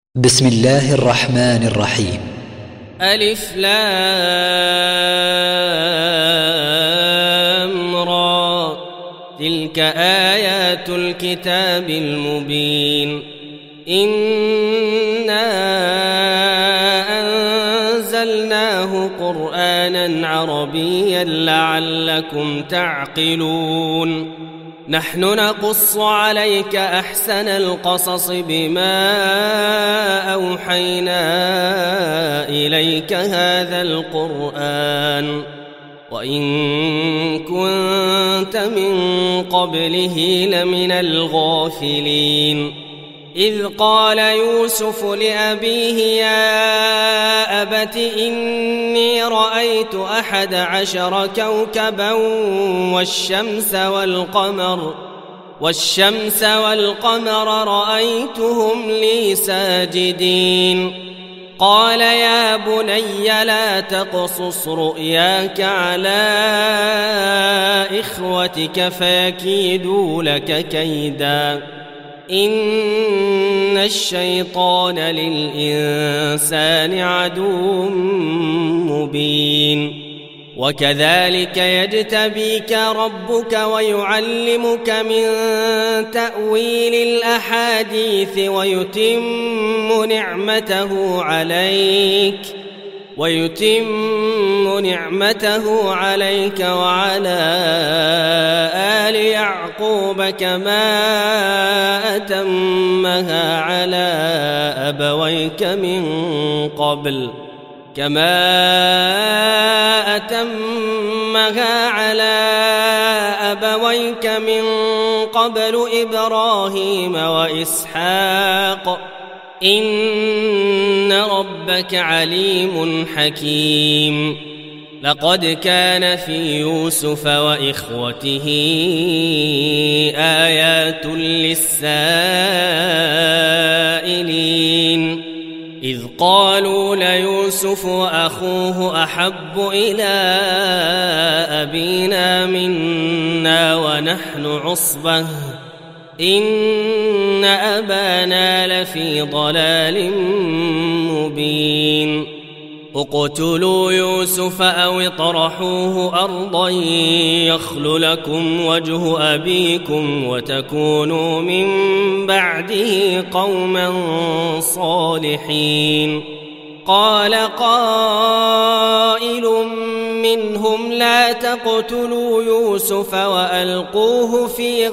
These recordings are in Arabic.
بسم الله الرحمن الرحيم. ألف لام را، تلك آيات الكتاب المبين. إنا أنزلناه قرآنا عربيا لعلكم تعقلون. نحن نقص عليك أحسن القصص بما أوحينا إليك هذا القرآن وإن كنت من قبله لمن الغافلين. إذ قال يوسف لأبيه يا أبت إني رأيت 11 كوكبا والشمس والقمر رأيتهم لي ساجدين. قال يا بني لا تقصص رؤياك على إخوتك فيكيدوا لك كيدا إن الشيطان للإنسان عدو مبين. وكذلك يجتبيك ربك ويعلمك من تأويل الأحاديث ويتم نعمته عليك وعلى آل يعقوب كما أتمها على أبويك من قبل إبراهيم وإسحاق إن ربك عليم حكيم. لقد كان في يوسف وإخوته آيات للسائلين إذ قالوا ليوسف وأخوه أحب إلى أبينا منا ونحن عصبة إن أبانا لفي ضلال مبين. اقتلوا يوسف أو اطرحوه أرضا يخل لكم وجه أبيكم وتكونوا من بعده قوما صالحين. قال قائل منهم لا تقتلوا يوسف وألقوه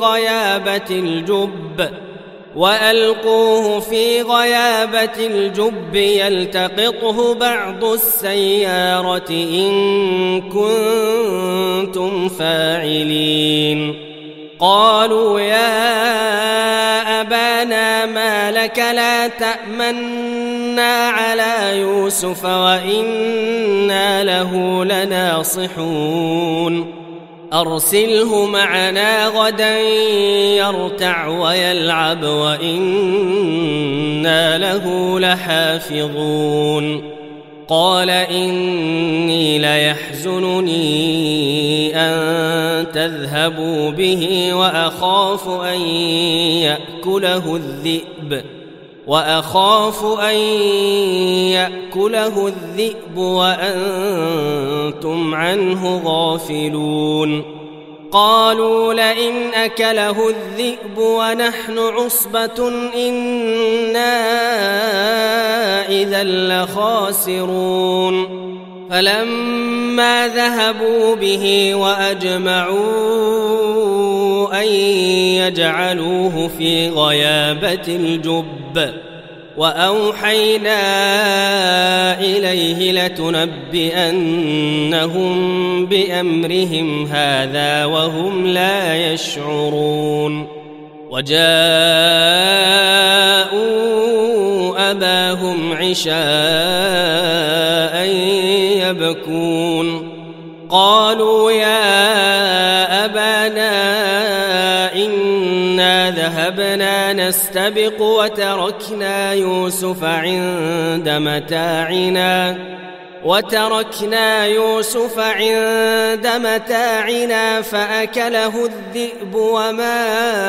في غيابة الجب يلتقطه بعض السيارة إن كنتم فاعلين. قالوا يا أبانا ما لك لا تأمنا على يوسف وإنا له لناصحون. أرسله معنا غدا يرتع ويلعب وإنا له لحافظون. قال إني ليحزنني أن تذهبوا به وأخاف أن يأكله الذئب وأنتم عنه غافلون. قالوا لئن أكله الذئب ونحن عصبة إنا إذا لخاسرون. فلما ذهبوا به وأجمعوا أن يجعلوه في غيابة الجب وأوحينا إليه لتنبئنهم بأمرهم هذا وهم لا يشعرون. وجاءوا أباهم عشاء يبكون. قالوا يا أبانا إنا ذهبنا نستبق وتركنا يوسف عند متاعنا وتركنا يوسف عند متاعنا فأكله الذئب وما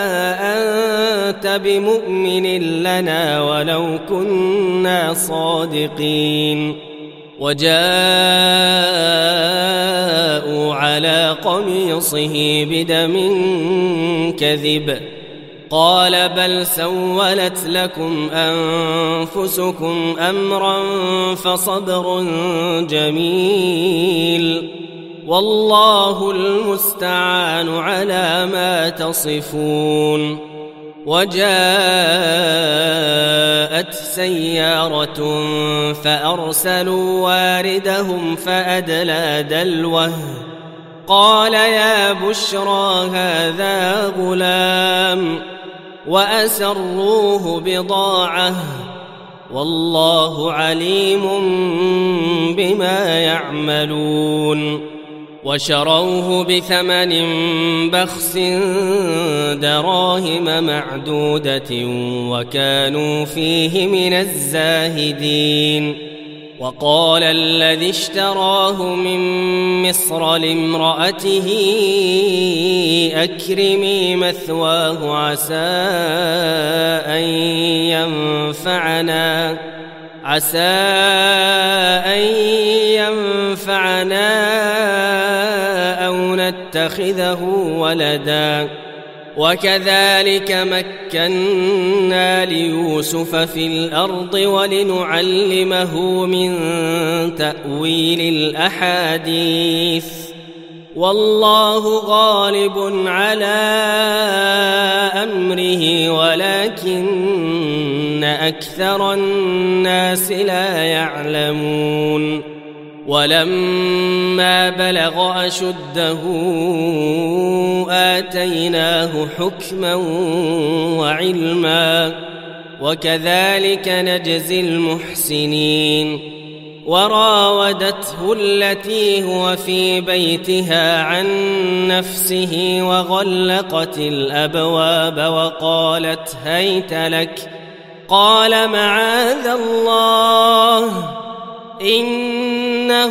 أنت بمؤمن لنا ولو كنا صادقين وجاءوا على قميصه بدم كذب قال بل سولت لكم أنفسكم أمرا فصبر جميل والله المستعان على ما تصفون. وجاءت سيارة فأرسلوا واردهم فأدلى دلوه قال يا بشرى هذا غلام وأسروه بضاعة والله عليم بما يعملون وشروه بثمن بخس دراهم معدودة وكانوا فيه من الزاهدين. وقال الذي اشتراه من مصر لامرأته أكرمي مثواه عسى أن ينفعنا أو نتخذه ولدا وكذلك مكنا ليوسف في الأرض ولنعلمه من تأويل الأحاديث والله غالب على أمره ولكن أكثر الناس لا يعلمون. ولما بلغ أشده آتيناه حكما وعلما وكذلك نجزي المحسنين. وراودته التي هو في بيتها عن نفسه وغلقت الأبواب وقالت هيت لك قال معاذ الله إنه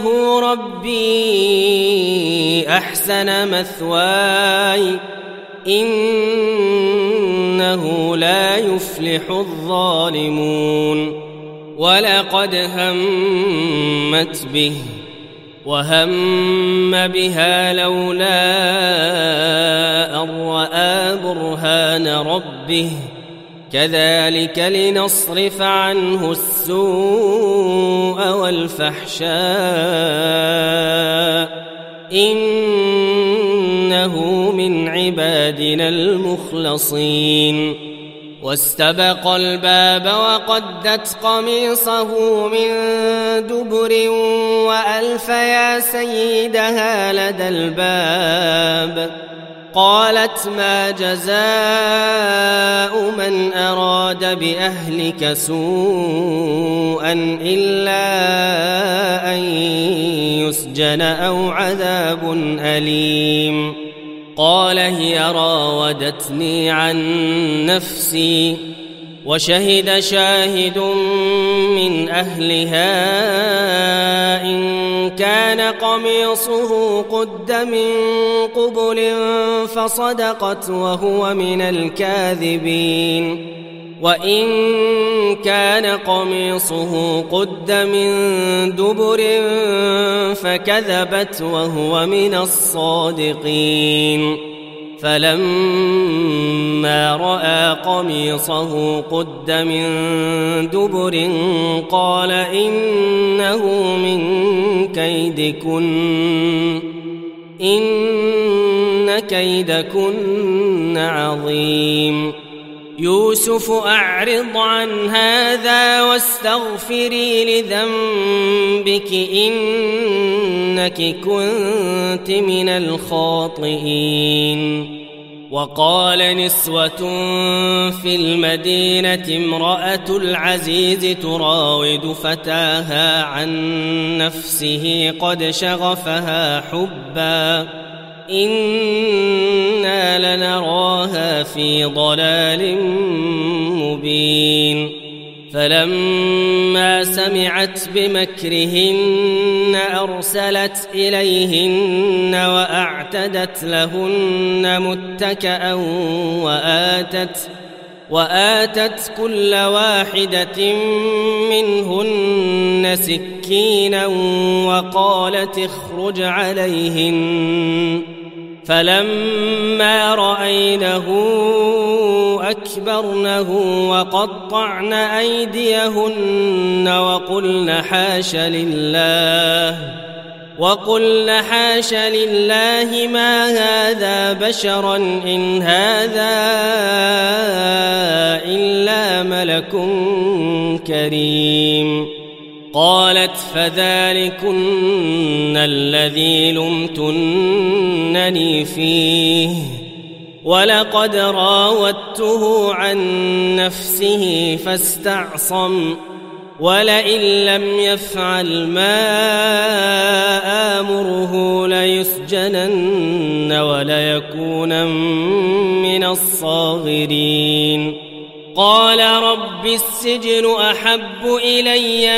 ربي أحسن مثواي إنه لا يفلح الظالمون. ولقد همت به وهم بها لولا أن رأى برهان ربه كذلك لنصرف عنه السوء والفحشاء إنه من عبادنا المخلصين. واستبق الباب وقدت قميصه من دبر وألف يا سيدها لدى الباب قالت ما جزاء من أراد بأهلك سوءا إلا أن يسجن أو عذاب أليم قال هي راودتني عن نفسي وشهد شاهد من أهلها إن كان قميصه قد من قبل فصدقت وهو من الكاذبين وإن كان قميصه قد من دبر فكذبت وهو من الصادقين. فلما رأى قميصه قد من دبر قال إنه من كيدكن إن كيدكن عظيم. يوسف أعرض عن هذا واستغفري لذنبك إنك كنت من الخاطئين. وقال نسوة في المدينة امرأة العزيز تراود فتاها عن نفسه قد شغفها حبا إنا لنراها في ضلال مبين. فلما سمعت بمكرهن أرسلت إليهن وأعتدت لهن متكأ وآتت كل واحدة منهن سكينا وقالت اخرج عليهن فلما رأينه أكبرنه وقطعن أيديهن وقلن حاش لله ما هذا بشرا إن هذا إلا ملك كريم. قالت فذلكن الذي لمتنني فيه ولقد راودته عن نفسه فاستعصم ولئن لم يفعل ما آمره ليسجنن وليكونن من الصاغرين. قال رب السجن أحب إلي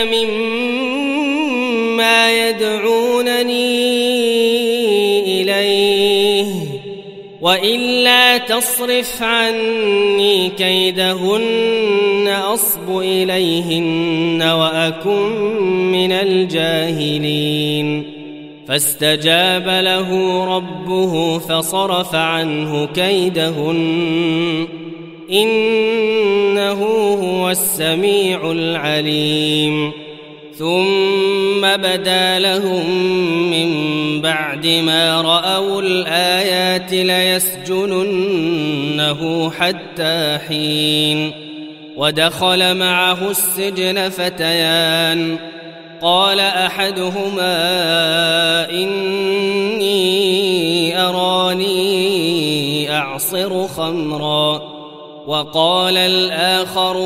مما يدعونني إليه وإلا تصرف عني كيدهن أصب إليهن وأكن من الجاهلين. فاستجاب له ربه فصرف عنه كيدهن إنه هو السميع العليم. ثم بدا لهم من بعد ما رأوا الآيات ليسجننه حتى حين. ودخل معه السجن فتيان قال أحدهما إني أراني أعصر خمرا وقال الآخر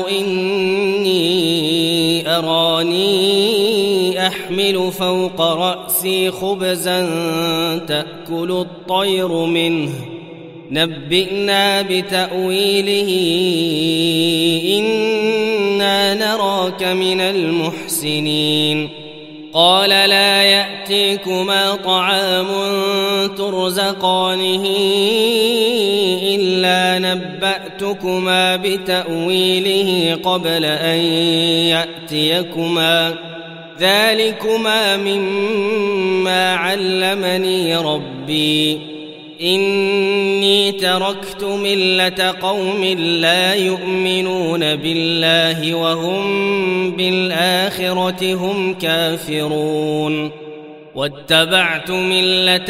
إني أراني أحمل فوق رأسي خبزا تأكل الطير منه نبئنا بتأويله إنا نراك من المحسنين. قال لا يأتيكما طعام ترزقانه إلا نبأتكما بتأويله قبل أن يأتيكما ذلكما مما علمني ربي إني تركت ملة قوم لا يؤمنون بالله وهم بالآخرة هم كافرون واتبعت ملة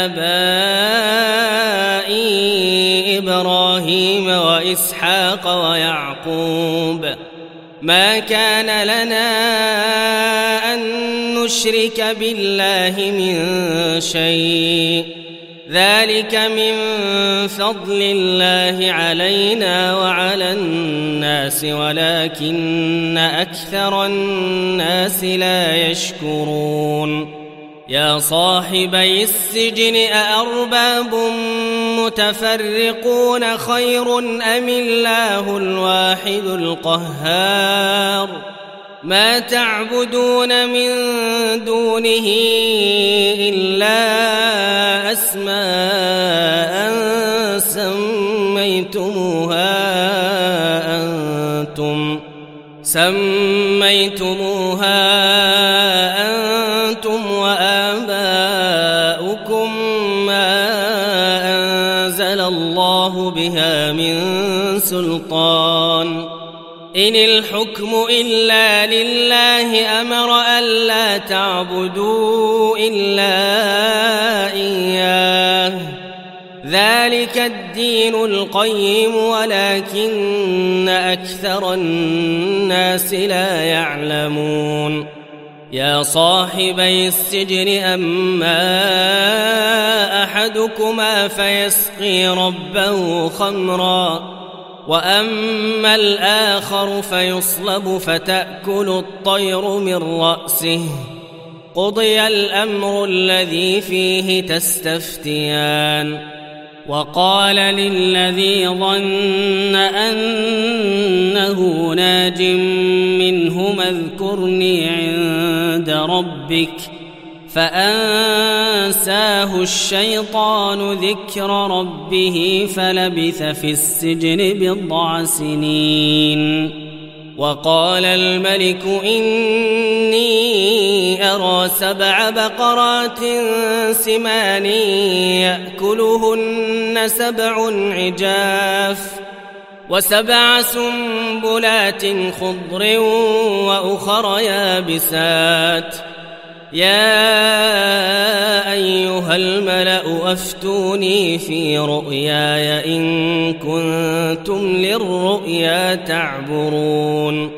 آبائي إبراهيم وإسحاق ويعقوب ما كان لنا أن نشرك بالله من شيء ذلك من فضل الله علينا وعلى الناس ولكن أكثر الناس لا يشكرون. يا صاحبي السجن أأرباب متفرقون خير أم الله الواحد القهار ما تعبدون من دونه إلا أسماء سميتموها أنتم وآباؤكم ما أنزل الله بها من سلطان إن الحكم إلا لله أمر ألا تعبدوا إلا إياه ذلك الدين القيم ولكن أكثر الناس لا يعلمون. يا صاحبي السجن أما أحدكما فيسقي ربه خمرا وأما الآخر فيصلب فتأكل الطير من رأسه قضي الأمر الذي فيه تستفتيان وقال للذي ظن أنه ناج منهما اذكرني عند ربك فأنساه الشيطان ذكر ربه فلبث في السجن بضع سنين. وقال الملك إني أرى 7 بقرات سمان يأكلهن 7 عجاف و7 سنبلات خضر وأخر يابسات يا أيها الملأ أفتوني في رؤياي إن كنتم للرؤيا تعبرون.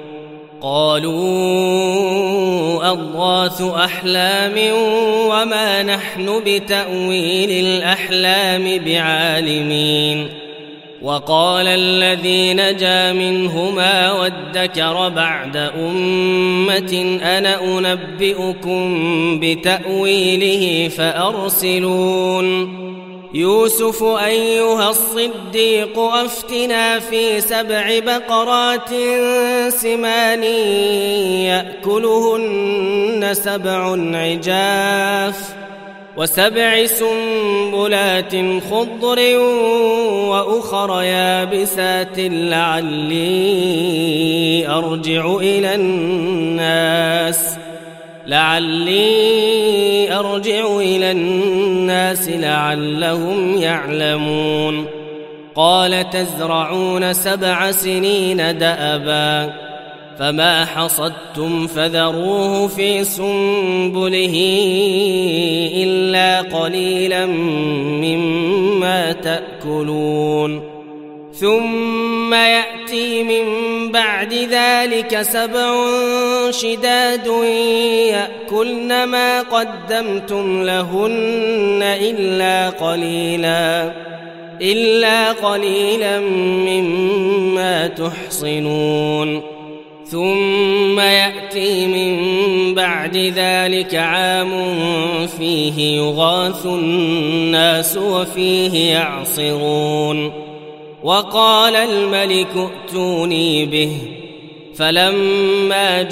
قالوا أضغاث أحلام وما نحن بتأويل الأحلام بعالمين. وقال الذي نجا منهما وادكر بعد أمة أنا أنبئكم بتأويله فأرسلون. يوسف أيها الصديق أفتنا في 7 بقرات سمان يأكلهن 7 عجاف و7 سنبلات خضر وأخر يابسات لعلي أرجع إلى الناس لعلهم يعلمون. قال تزرعون 7 سنين دأبا فما حصدتم فذروه في سنبله إلا قليلا مما تأكلون. ثم يأتي من بعد ذلك 7 شداد يأكلن ما قدمتم لهن إلا قليلا مما تحصنون. ثم يأتي من بعد ذلك عام فيه يغاث الناس وفيه يعصرون. وقال الملك ائتوني به فلما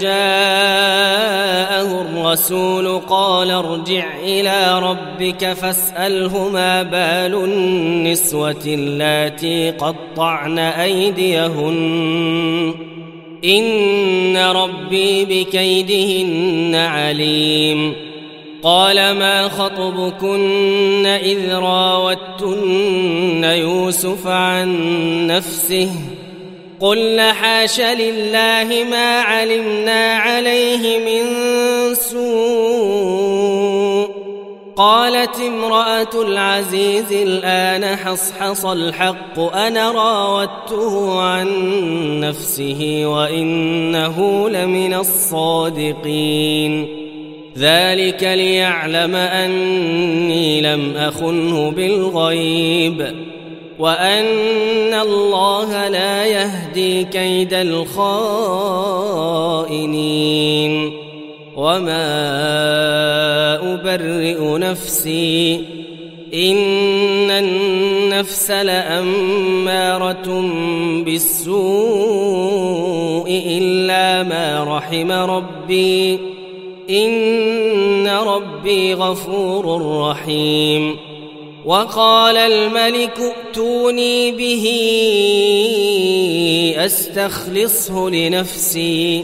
جاءه الرسول قال ارجع إلى ربك فاسأله ما بال النسوة اللاتي قطعن أيديهن إن ربي بكيدهن عليم. قال ما خطبكن إذ راوتن يوسف عن نفسه قلنا حاش لله ما علمنا عليه من سوء. قالت امرأة العزيز الآن حصحص الحق أنا راودته عن نفسه وإنه لمن الصادقين. ذلك ليعلم أني لم أخنه بالغيب وأن الله لا يهدي كيد الخائنين. وما أبرئ نفسي إن النفس لأمارة بالسوء إلا ما رحم ربي إن ربي غفور رحيم. وقال الملك ائتوني به أستخلصه لنفسي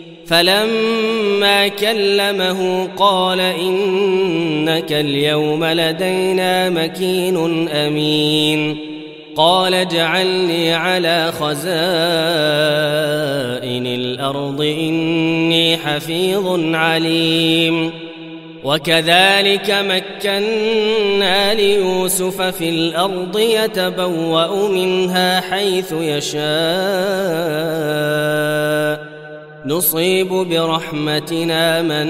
فلما كلمه قال إنك اليوم لدينا مكين أمين. قال اجعلني على خزائن الأرض إني حفيظ عليم. وكذلك مكنا ليوسف في الأرض يتبوأ منها حيث يشاء نصيب برحمتنا من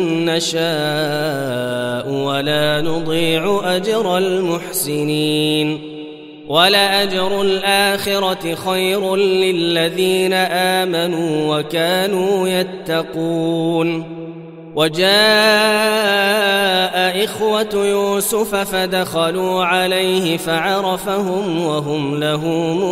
نشاء ولا نضيع أجر المحسنين. ولأجر الآخرة خير للذين آمنوا وكانوا يتقون. وجاء إخوة يوسف فدخلوا عليه فعرفهم وهم له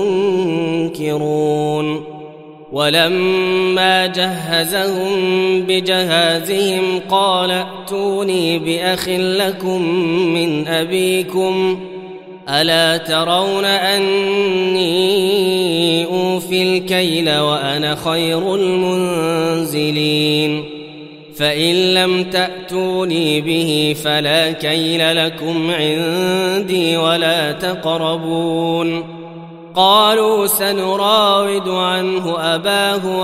منكرون ولما جهزهم بجهازهم قال ائتوني بأخ لكم من أبيكم ألا ترون أني أوفي الكيل وأنا خير المنزلين فإن لم تأتوني به فلا كيل لكم عندي ولا تقربون قالوا سنراود عنه أباه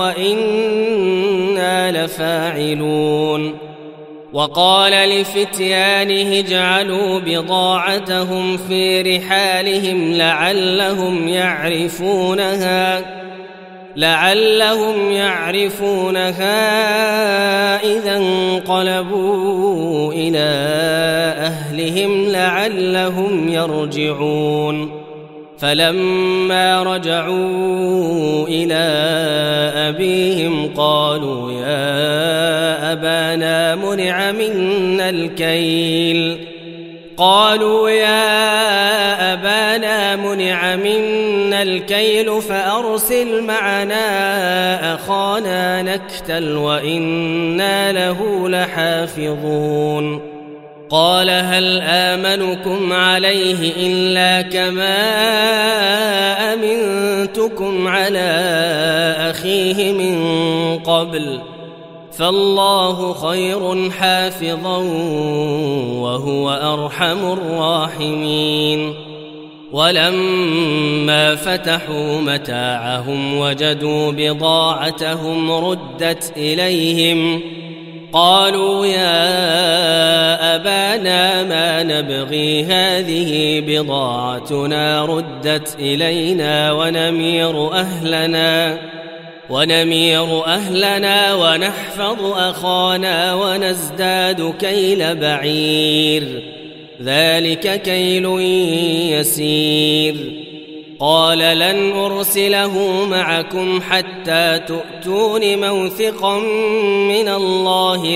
وإنا لفاعلون وقال لفتيانه اجعلوا بضاعتهم في رحالهم لعلهم يعرفونها إذا انقلبوا إلى أهلهم لعلهم يرجعون فلما رجعوا إلى أبيهم قالوا يا أبانا منع منا الكيل فأرسل معنا أخانا نكتل وإنا له لحافظون قال هل آمنكم عليه إلا كما أمنتكم على أخيه من قبل فالله خير حافظا وهو أرحم الراحمين ولما فتحوا متاعهم وجدوا بضاعتهم ردت إليهم قالوا يا أبانا ما نبغي هذه بضاعتنا ردت إلينا ونمير أهلنا ونحفظ أخانا ونزداد كيل بعير ذلك كيل يسير قال لن أرسله معكم حتى تؤتون موثقا من الله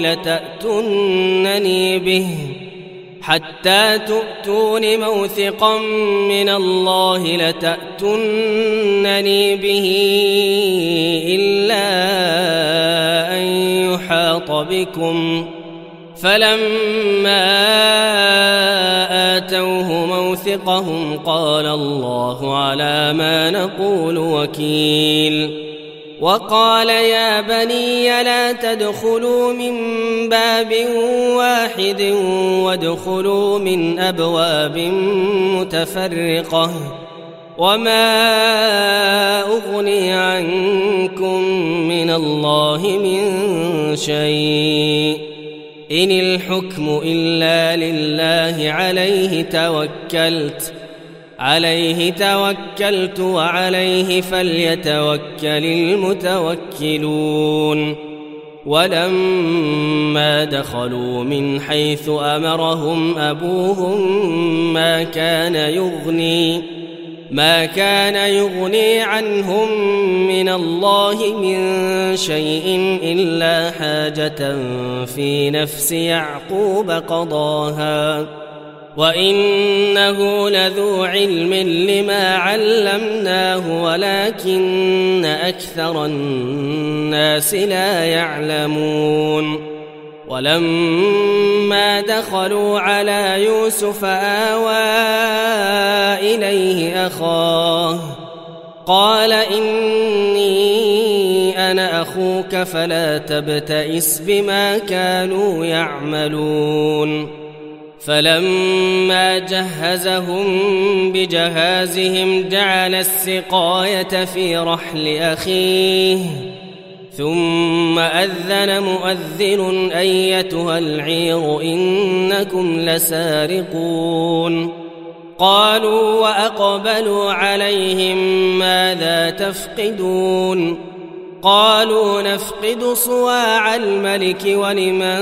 لتأتونني به إلا أن يحاط بكم فلما آتوه موثقهم قال الله على ما نقول وكيل وقال يا بني لا تدخلوا من باب واحد وادخلوا من أبواب متفرقة وما أغني عنكم من الله من شيء إن الحكم إلا لله عليه توكلت وعليه فليتوكل المتوكلون ولما دخلوا من حيث أمرهم أبوهم ما كان يغني عنهم من الله من شيء إلا حاجة في نفس يعقوب قضاها وإنه لذو علم لما علمناه ولكن أكثر الناس لا يعلمون ولما دخلوا على يوسف آوى إليه أخاه قال إني أنا أخوك فلا تبتئس بما كانوا يعملون فلما جهزهم بجهازهم جعل السقاية في رحل أخيه ثم أذن مؤذن أيتها العير إنكم لسارقون قالوا وأقبلوا عليهم ماذا تفقدون قالوا نفقد صواع الملك ولمن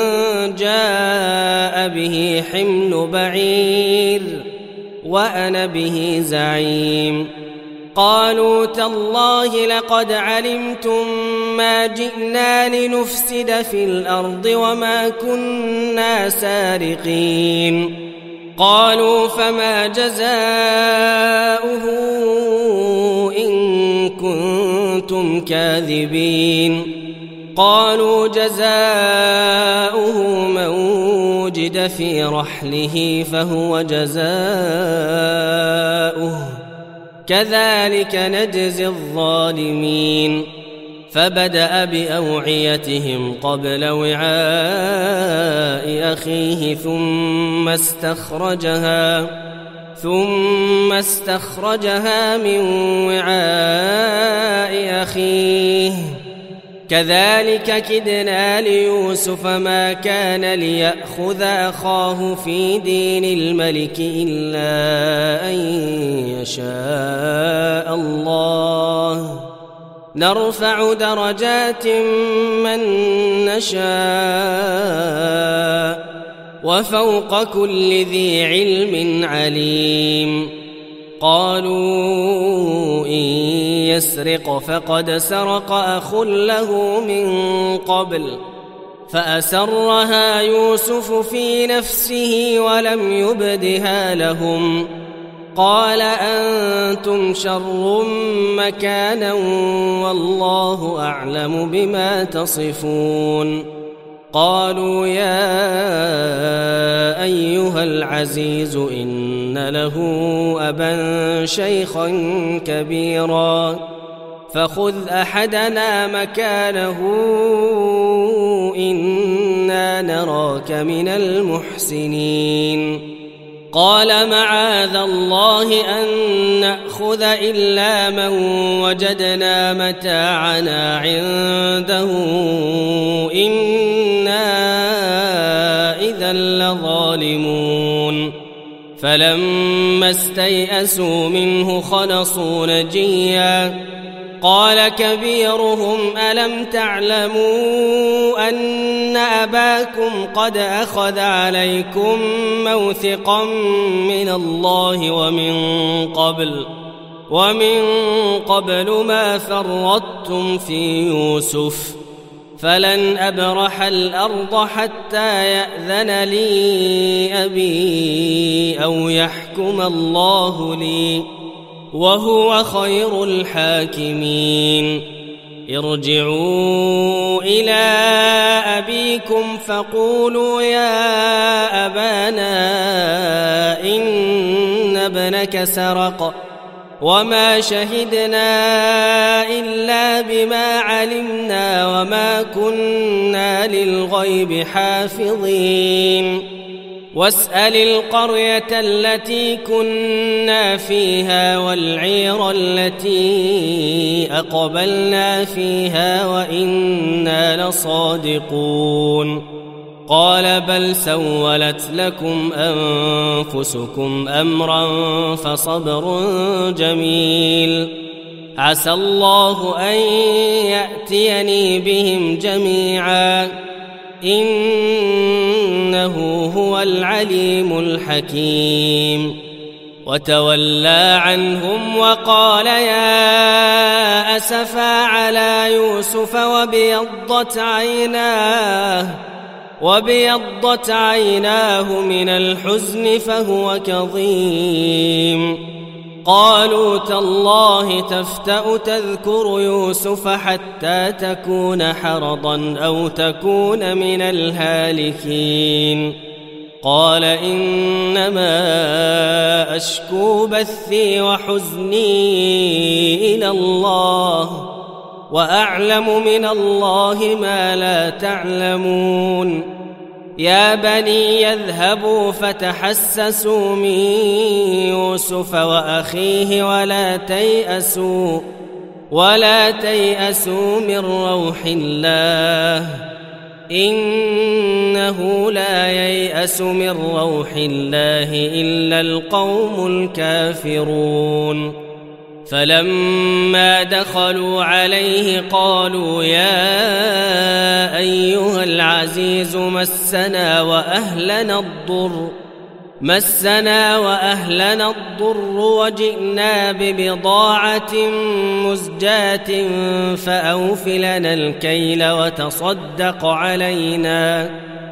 جاء به حمل بعير وأنا به زعيم قالوا تالله لقد علمتم ما جئنا لنفسد في الأرض وما كنا سارقين قالوا فما جزاؤه إن كنتم كاذبين قالوا جزاؤه من وجد في رحله فهو جزاؤه كذلك نجزي الظالمين فبدأ بأوعيتهم قبل وعاء أخيه ثم استخرجها من وعاء أخيه كذلك كدنا ليوسف ما كان ليأخذ أخاه في دين الملك إلا أن يشاء الله نرفع درجات من نشاء وفوق كل ذي علم عليم قالوا إن يسرق فقد سرق أخ له من قبل فأسرها يوسف في نفسه ولم يبدها لهم قال أنتم شر مكانا والله أعلم بما تصفون قالوا يا أيها العزيز إن له أبا شيخا كبيرا فخذ أحدنا مكانه إنا نراك من المحسنين قال معاذ الله أن نأخذ إلا من وجدنا متاعنا عنده إنا إذا لظالمون فلما استيئسوا منه خلصوا نجيا قال كبيرهم ألم تعلموا أن أباكم قد أخذ عليكم موثقا من الله ومن قبل ما فرطتم في يوسف فلن أبرح الأرض حتى يأذن لي أبي أو يحكم الله لي وهو خير الحاكمين ارجعوا إلى أبيكم فقولوا يا أبانا إن ابنك سرق وما شهدنا إلا بما علمنا وما كنا للغيب حافظين واسأل القرية التي كنا فيها والعير التي أقبلنا فيها وإنا لصادقون قال بل سولت لكم أنفسكم أمرا فصبر جميل عسى الله أن يأتيني بهم جميعا إنه هو العليم الحكيم وتولى عنهم وقال يا أسفا على يوسف وابيضت عيناه من الحزن فهو كظيم قالوا تالله تفتأ تذكر يوسف حتى تكون حرضا أو تكون من الهالكين قال إنما أشكو بثي وحزني إلى الله وأعلم من الله ما لا تعلمون يا بني يذهبوا فتحسسوا من يوسف وأخيه ولا تيأسوا من روح الله إنه لا ييأس من روح الله إلا القوم الكافرون فلما دخلوا عليه قالوا يا أيها العزيز مسنا وأهلنا الضر مسنا وأهلنا الضر وجئنا ببضاعة مزجاة فأوف لنا الكيل وتصدق علينا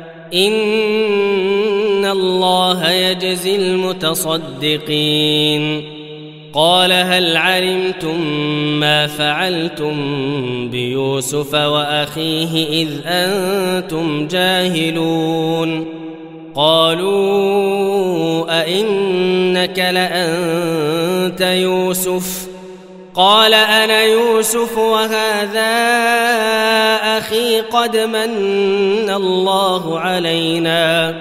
إن الله يجزي المتصدقين قال هل علمتم ما فعلتم بيوسف وأخيه إذ أنتم جاهلون قالوا أئنك لأنت يوسف قال أنا يوسف وهذا أخي قد من الله علينا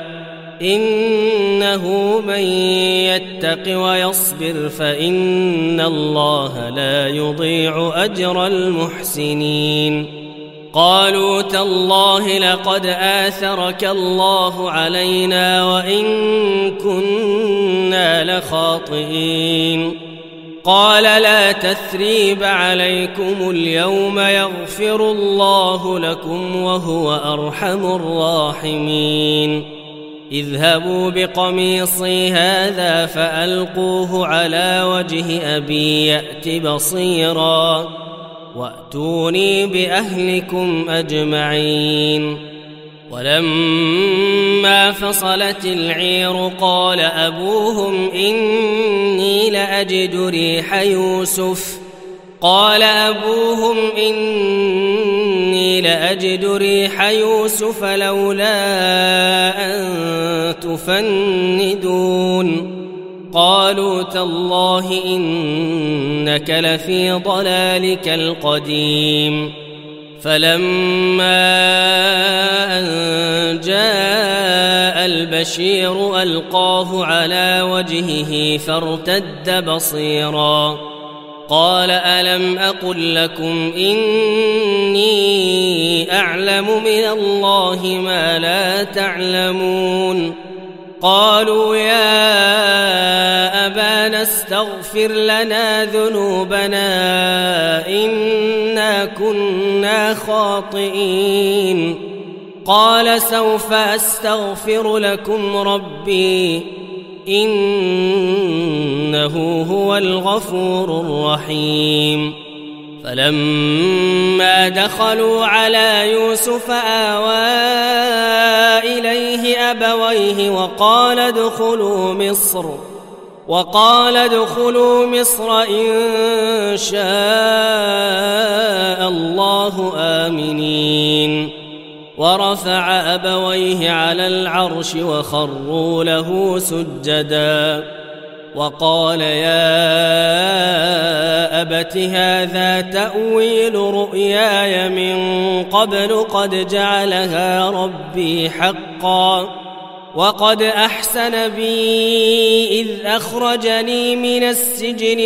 إنه من يتق ويصبر فإن الله لا يضيع أجر المحسنين قالوا تالله لقد آثرك الله علينا وإن كنا لخاطئين قال لا تثريب عليكم اليوم يغفر الله لكم وهو أرحم الراحمين اذهبوا بقميصي هذا فألقوه على وجه أبي يأت بصيرا وأتوني بأهلكم أجمعين ولما فصلت العير قال أبوهم إني لأجد ريح يوسف لولا أن تفندون قالوا تالله إنك لفي ضلالك القديم فلما أن جاء البشير ألقاه على وجهه فارتد بصيرا قال ألم أقل لكم إني أعلم من الله ما لا تعلمون قالوا يا أبانا استغفر لنا ذنوبنا إنا كنا خاطئين قال سوف أستغفر لكم ربي إنه هو الغفور الرحيم فلما دخلوا على يوسف آوى إليه أبويه وقال ادخلوا مصر إن شاء الله آمنين ورفع أبويه على العرش وخروا له سجدا وقال يا أبت هذا تأويل رؤياي من قبل قد جعلها ربي حقا وقد أحسن بي إذ أخرجني من السجن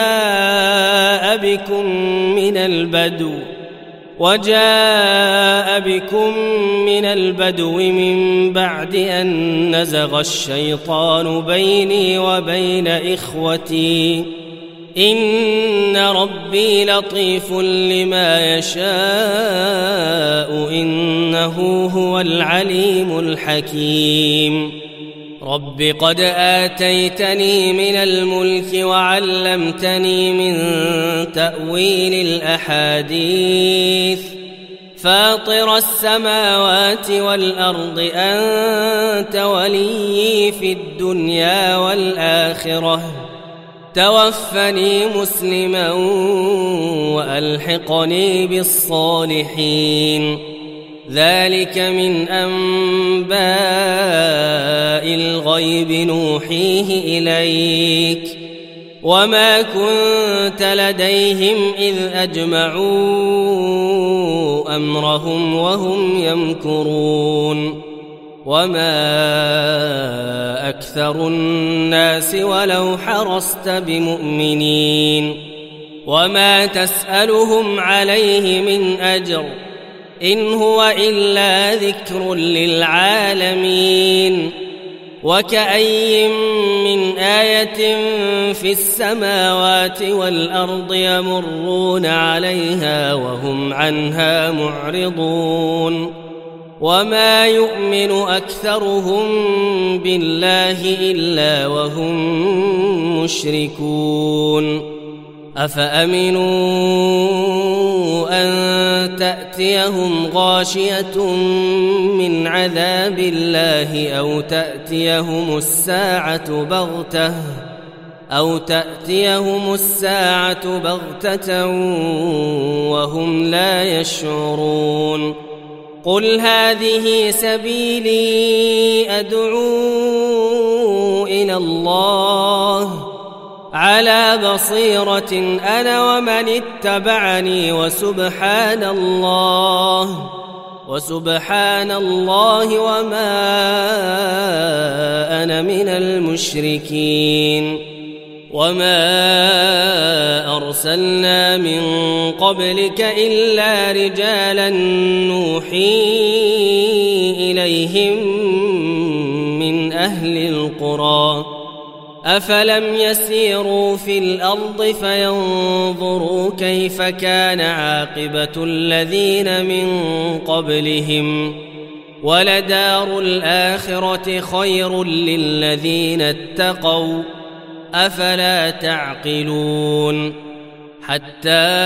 وجاء بكم من البدو من بعد أن نزغ الشيطان بيني وبين إخوتي إن ربي لطيف لما يشاء إنه هو العليم الحكيم رب قد آتيتني من الملك وعلمتني من تأويل الأحاديث فاطر السماوات والأرض أنت وليي في الدنيا والآخرة توفني مسلما وألحقني بالصالحين ذلك من أنباء الغيب نوحيه إليك وما كنت لديهم إذ أجمعوا أمرهم وهم يمكرون وما أكثر الناس ولو حرصت بمؤمنين وما تسألهم عليه من أجر إن هو إلا ذكر للعالمين وكأي من آية في السماوات والأرض يمرون عليها وهم عنها معرضون وما يؤمن أكثرهم بالله إلا وهم مشركون أفأمنوا أن تأتيهم غاشية من عذاب الله أو تأتيهم الساعة بغتة وهم لا يشعرون قل هذه سبيلي أدعو إلى الله على بصيرة أنا ومن اتبعني وسبحان الله وما أنا من المشركين وما أرسلنا من قبلك إلا رجالا نوحي إليهم من أهل القرى أفلم يسيروا في الأرض فينظروا كيف كان عاقبة الذين من قبلهم ولدار الآخرة خير للذين اتقوا أفلا تعقلون حتى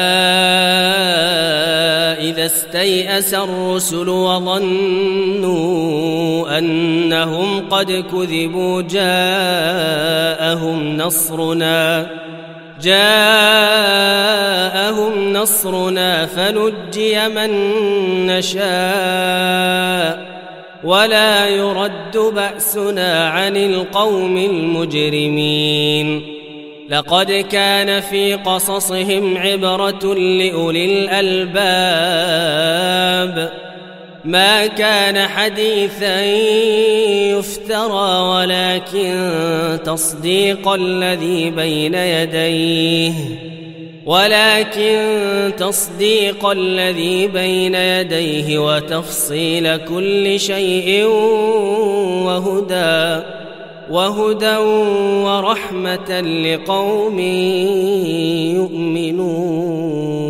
إذا استيأس الرسل وظنوا أنهم قد كذبوا جاءهم نصرنا فنجي من نشاء ولا يرد بأسنا عن القوم المجرمين لقد كان في قصصهم عبرة لأولي الألباب ما كان حديثا يفترى ولكن تصديق الذي بين يديه وتفصيل كل شيء وهدى ورحمة لقوم يؤمنون.